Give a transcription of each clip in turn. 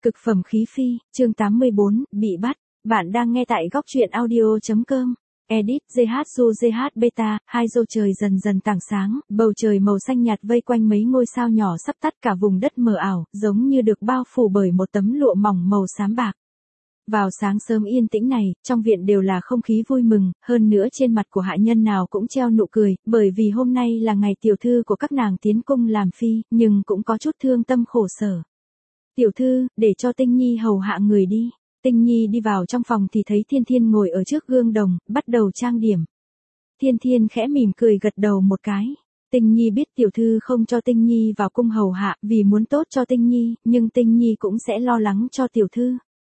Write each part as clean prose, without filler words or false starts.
Cực phẩm khí phi, chương 84, bị bắt. Bạn đang nghe tại góc truyện audio.com. Edit JHU Beta, 2 giờ trời dần dần tảng sáng, bầu trời màu xanh nhạt vây quanh mấy ngôi sao nhỏ sắp tắt, cả vùng đất mờ ảo, giống như được bao phủ bởi một tấm lụa mỏng màu xám bạc. Vào sáng sớm yên tĩnh này, trong viện đều là không khí vui mừng, hơn nữa trên mặt của hạ nhân nào cũng treo nụ cười, bởi vì hôm nay là ngày tiểu thư của các nàng tiến cung làm phi, nhưng cũng có chút thương tâm khổ sở. Tiểu thư, để cho Tinh Nhi hầu hạ người đi. Tinh Nhi đi vào trong phòng thì thấy Thiên Thiên ngồi ở trước gương đồng, bắt đầu trang điểm. Thiên Thiên khẽ mỉm cười gật đầu một cái. Tinh Nhi biết tiểu thư không cho Tinh Nhi vào cung hầu hạ vì muốn tốt cho Tinh Nhi, nhưng Tinh Nhi cũng sẽ lo lắng cho tiểu thư.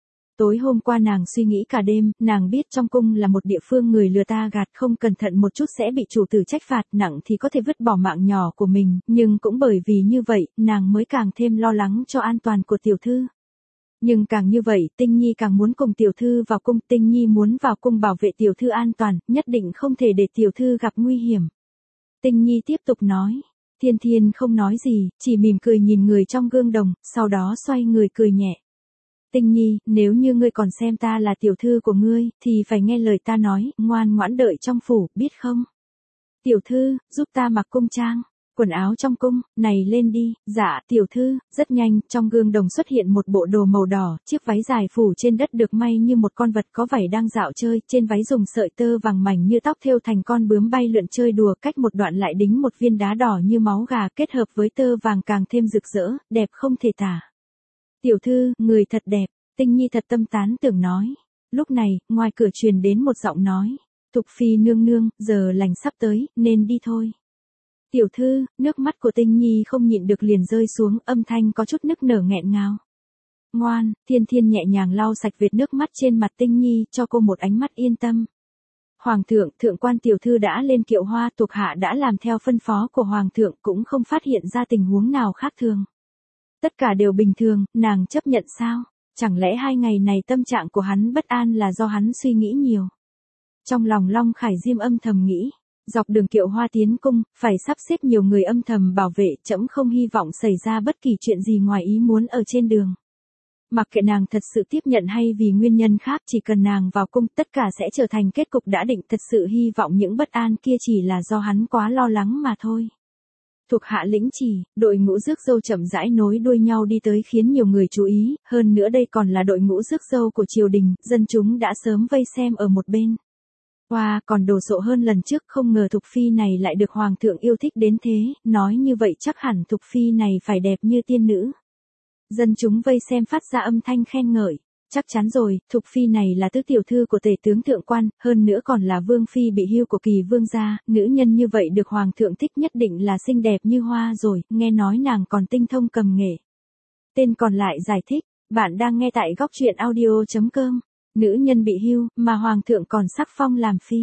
Tối hôm qua nàng suy nghĩ cả đêm, nàng biết trong cung là một địa phương người lừa ta gạt, không cẩn thận một chút sẽ bị chủ tử trách phạt, nặng thì có thể vứt bỏ mạng nhỏ của mình, nhưng cũng bởi vì như vậy, nàng mới càng thêm lo lắng cho an toàn của tiểu thư. Nhưng càng như vậy, Tinh Nhi càng muốn cùng tiểu thư vào cung, Tinh Nhi muốn vào cung bảo vệ tiểu thư an toàn, nhất định không thể để tiểu thư gặp nguy hiểm. Tinh Nhi tiếp tục nói. Thiên Thiên không nói gì, chỉ mỉm cười nhìn người trong gương đồng, sau đó xoay người cười nhẹ. Tinh Nhi, nếu như ngươi còn xem ta là tiểu thư của ngươi, thì phải nghe lời ta nói, ngoan ngoãn đợi trong phủ, biết không? Tiểu thư, giúp ta mặc cung trang, quần áo trong cung, này lên đi. Dạ, tiểu thư. Rất nhanh, trong gương đồng xuất hiện một bộ đồ màu đỏ, chiếc váy dài phủ trên đất được may như một con vật có vảy đang dạo chơi, trên váy dùng sợi tơ vàng mảnh như tóc thêu thành con bướm bay lượn chơi đùa, cách một đoạn lại đính một viên đá đỏ như máu gà, kết hợp với tơ vàng càng thêm rực rỡ, đẹp không thể tả. Tiểu thư, người thật đẹp. Tinh Nhi thật tâm tán tưởng nói. Lúc này, ngoài cửa truyền đến một giọng nói. Thục phi nương nương, giờ lành sắp tới, nên đi thôi. Tiểu thư, nước mắt của Tinh Nhi không nhịn được liền rơi xuống, âm thanh có chút nức nở nghẹn ngào. Ngoan, Thiên Thiên nhẹ nhàng lau sạch vệt nước mắt trên mặt Tinh Nhi, cho cô một ánh mắt yên tâm. Hoàng thượng, thượng quan tiểu thư đã lên kiệu hoa, thuộc hạ đã làm theo phân phó của hoàng thượng, cũng không phát hiện ra tình huống nào khác thường. Tất cả đều bình thường, nàng chấp nhận sao? Chẳng lẽ 2 ngày này tâm trạng của hắn bất an là do hắn suy nghĩ nhiều? Trong lòng Long Khải Diêm âm thầm nghĩ, dọc đường kiệu hoa tiến cung, phải sắp xếp nhiều người âm thầm bảo vệ, trẫm không hy vọng xảy ra bất kỳ chuyện gì ngoài ý muốn ở trên đường. Mặc kệ nàng thật sự tiếp nhận hay vì nguyên nhân khác, chỉ cần nàng vào cung tất cả sẽ trở thành kết cục đã định, thật sự hy vọng những bất an kia chỉ là do hắn quá lo lắng mà thôi. Thuộc hạ lĩnh chỉ, đội ngũ rước dâu chậm rãi nối đuôi nhau đi tới khiến nhiều người chú ý, hơn nữa đây còn là đội ngũ rước dâu của triều đình, dân chúng đã sớm vây xem ở một bên. Wow, còn đồ sộ hơn lần trước, không ngờ Thục phi này lại được hoàng thượng yêu thích đến thế, nói như vậy chắc hẳn Thục phi này phải đẹp như tiên nữ. Dân chúng vây xem phát ra âm thanh khen ngợi. Chắc chắn rồi, Thục phi này là tứ tiểu thư của tể tướng thượng quan, hơn nữa còn là vương phi bị hưu của Kỳ vương gia, nữ nhân như vậy được hoàng thượng thích nhất định là xinh đẹp như hoa rồi, nghe nói nàng còn tinh thông cầm nghệ. Tên còn lại giải thích, bạn đang nghe tại góc truyện audio.com. Nữ nhân bị hưu, mà hoàng thượng còn sắc phong làm phi.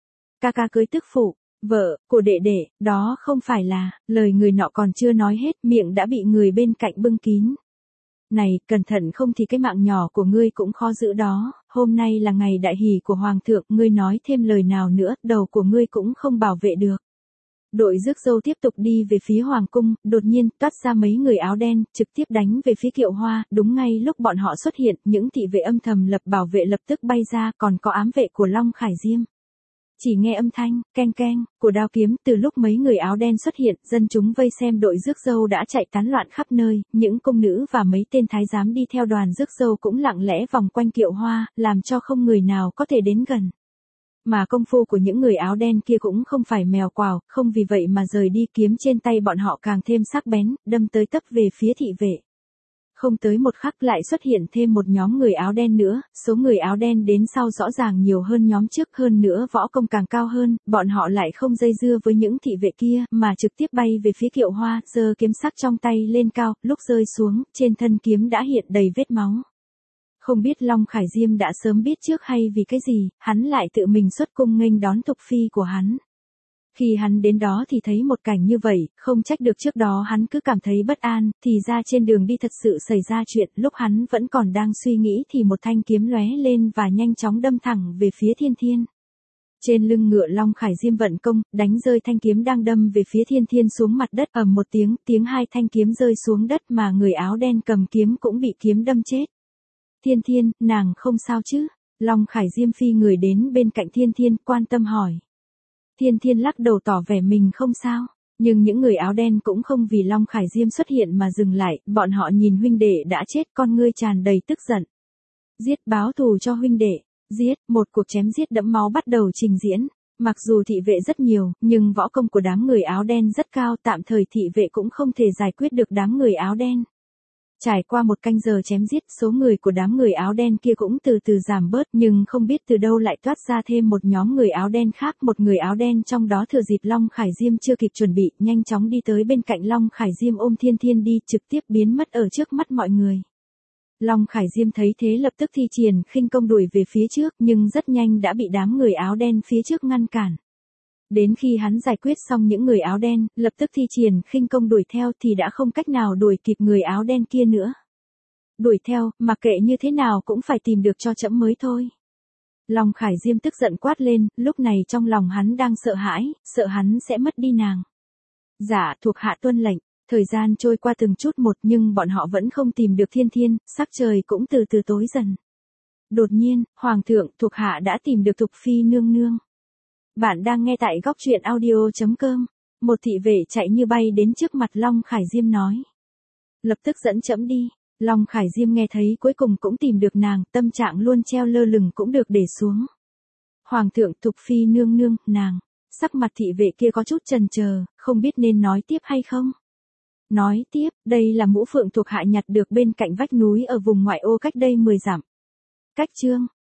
Ca ca cưới tức phụ, vợ của đệ đệ, đó không phải là, lời người nọ còn chưa nói hết, miệng đã bị người bên cạnh bưng kín. Này, cẩn thận không thì cái mạng nhỏ của ngươi cũng khó giữ đó, hôm nay là ngày đại hỷ của hoàng thượng, ngươi nói thêm lời nào nữa, đầu của ngươi cũng không bảo vệ được. Đội rước dâu tiếp tục đi về phía hoàng cung, đột nhiên toát ra mấy người áo đen, trực tiếp đánh về phía kiệu hoa, đúng ngay lúc bọn họ xuất hiện, những thị vệ âm thầm lập bảo vệ lập tức bay ra, còn có ám vệ của Long Khải Diêm. Chỉ nghe âm thanh, keng keng, của đao kiếm, từ lúc mấy người áo đen xuất hiện, dân chúng vây xem đội rước dâu đã chạy tán loạn khắp nơi, những công nữ và mấy tên thái giám đi theo đoàn rước dâu cũng lặng lẽ vòng quanh kiệu hoa, làm cho không người nào có thể đến gần. Mà công phu của những người áo đen kia cũng không phải mèo quào, không vì vậy mà rời đi, kiếm trên tay bọn họ càng thêm sắc bén, đâm tới tấp về phía thị vệ. Không tới một khắc lại xuất hiện thêm một nhóm người áo đen nữa, số người áo đen đến sau rõ ràng nhiều hơn nhóm trước, hơn nữa võ công càng cao hơn, bọn họ lại không dây dưa với những thị vệ kia, mà trực tiếp bay về phía kiệu hoa, giơ kiếm sắc trong tay lên cao, lúc rơi xuống, trên thân kiếm đã hiện đầy vết máu. Không biết Long Khải Diêm đã sớm biết trước hay vì cái gì, hắn lại tự mình xuất cung nghênh đón Thục phi của hắn. Khi hắn đến đó thì thấy một cảnh như vậy, không trách được trước đó hắn cứ cảm thấy bất an, thì ra trên đường đi thật sự xảy ra chuyện, lúc hắn vẫn còn đang suy nghĩ thì một thanh kiếm lóe lên và nhanh chóng đâm thẳng về phía Thiên Thiên. Trên lưng ngựa Long Khải Diêm vận công, đánh rơi thanh kiếm đang đâm về phía Thiên Thiên xuống mặt đất, ầm một tiếng hai thanh kiếm rơi xuống đất mà người áo đen cầm kiếm cũng bị kiếm đâm chết. Thiên Thiên, nàng không sao chứ? Long Khải Diêm phi người đến bên cạnh Thiên Thiên, quan tâm hỏi. Thiên Thiên lắc đầu tỏ vẻ mình không sao. Nhưng những người áo đen cũng không vì Long Khải Diêm xuất hiện mà dừng lại, bọn họ nhìn huynh đệ đã chết, con ngươi tràn đầy tức giận. Giết, báo thù cho huynh đệ. Giết, một cuộc chém giết đẫm máu bắt đầu trình diễn. Mặc dù thị vệ rất nhiều, nhưng võ công của đám người áo đen rất cao, tạm thời thị vệ cũng không thể giải quyết được đám người áo đen. Trải qua một canh giờ chém giết, số người của đám người áo đen kia cũng từ từ giảm bớt, nhưng không biết từ đâu lại toát ra thêm một nhóm người áo đen khác. Một người áo đen trong đó thừa dịp Long Khải Diêm chưa kịp chuẩn bị, nhanh chóng đi tới bên cạnh Long Khải Diêm, ôm Thiên Thiên đi, trực tiếp biến mất ở trước mắt mọi người. Long Khải Diêm thấy thế lập tức thi triển khinh công đuổi về phía trước, nhưng rất nhanh đã bị đám người áo đen phía trước ngăn cản. Đến khi hắn giải quyết xong những người áo đen, lập tức thi triển khinh công đuổi theo thì đã không cách nào đuổi kịp người áo đen kia nữa. Đuổi theo, mặc kệ như thế nào cũng phải tìm được cho trẫm mới thôi. Long Khải Diêm tức giận quát lên, lúc này trong lòng hắn đang sợ hãi, sợ hắn sẽ mất đi nàng. Dạ, thuộc hạ tuân lệnh. Thời gian trôi qua từng chút một nhưng bọn họ vẫn không tìm được Thiên Thiên, sắc trời cũng từ từ tối dần. Đột nhiên, Hoàng thượng, thuộc hạ đã tìm được Thục Phi nương nương. Bạn đang nghe tại góc truyện audio.com. Một thị vệ chạy như bay đến trước mặt Long Khải Diêm nói. Lập tức dẫn trẫm đi. Long Khải Diêm nghe thấy cuối cùng cũng tìm được nàng, tâm trạng luôn treo lơ lửng cũng được để xuống. Hoàng thượng, Thục Phi nương nương, nàng. Sắc mặt thị vệ kia có chút chần chờ, không biết nên nói tiếp hay không. Nói tiếp, đây là mũ phượng thuộc hạ nhặt được bên cạnh vách núi ở vùng ngoại ô cách đây 10 dặm. Cách chương.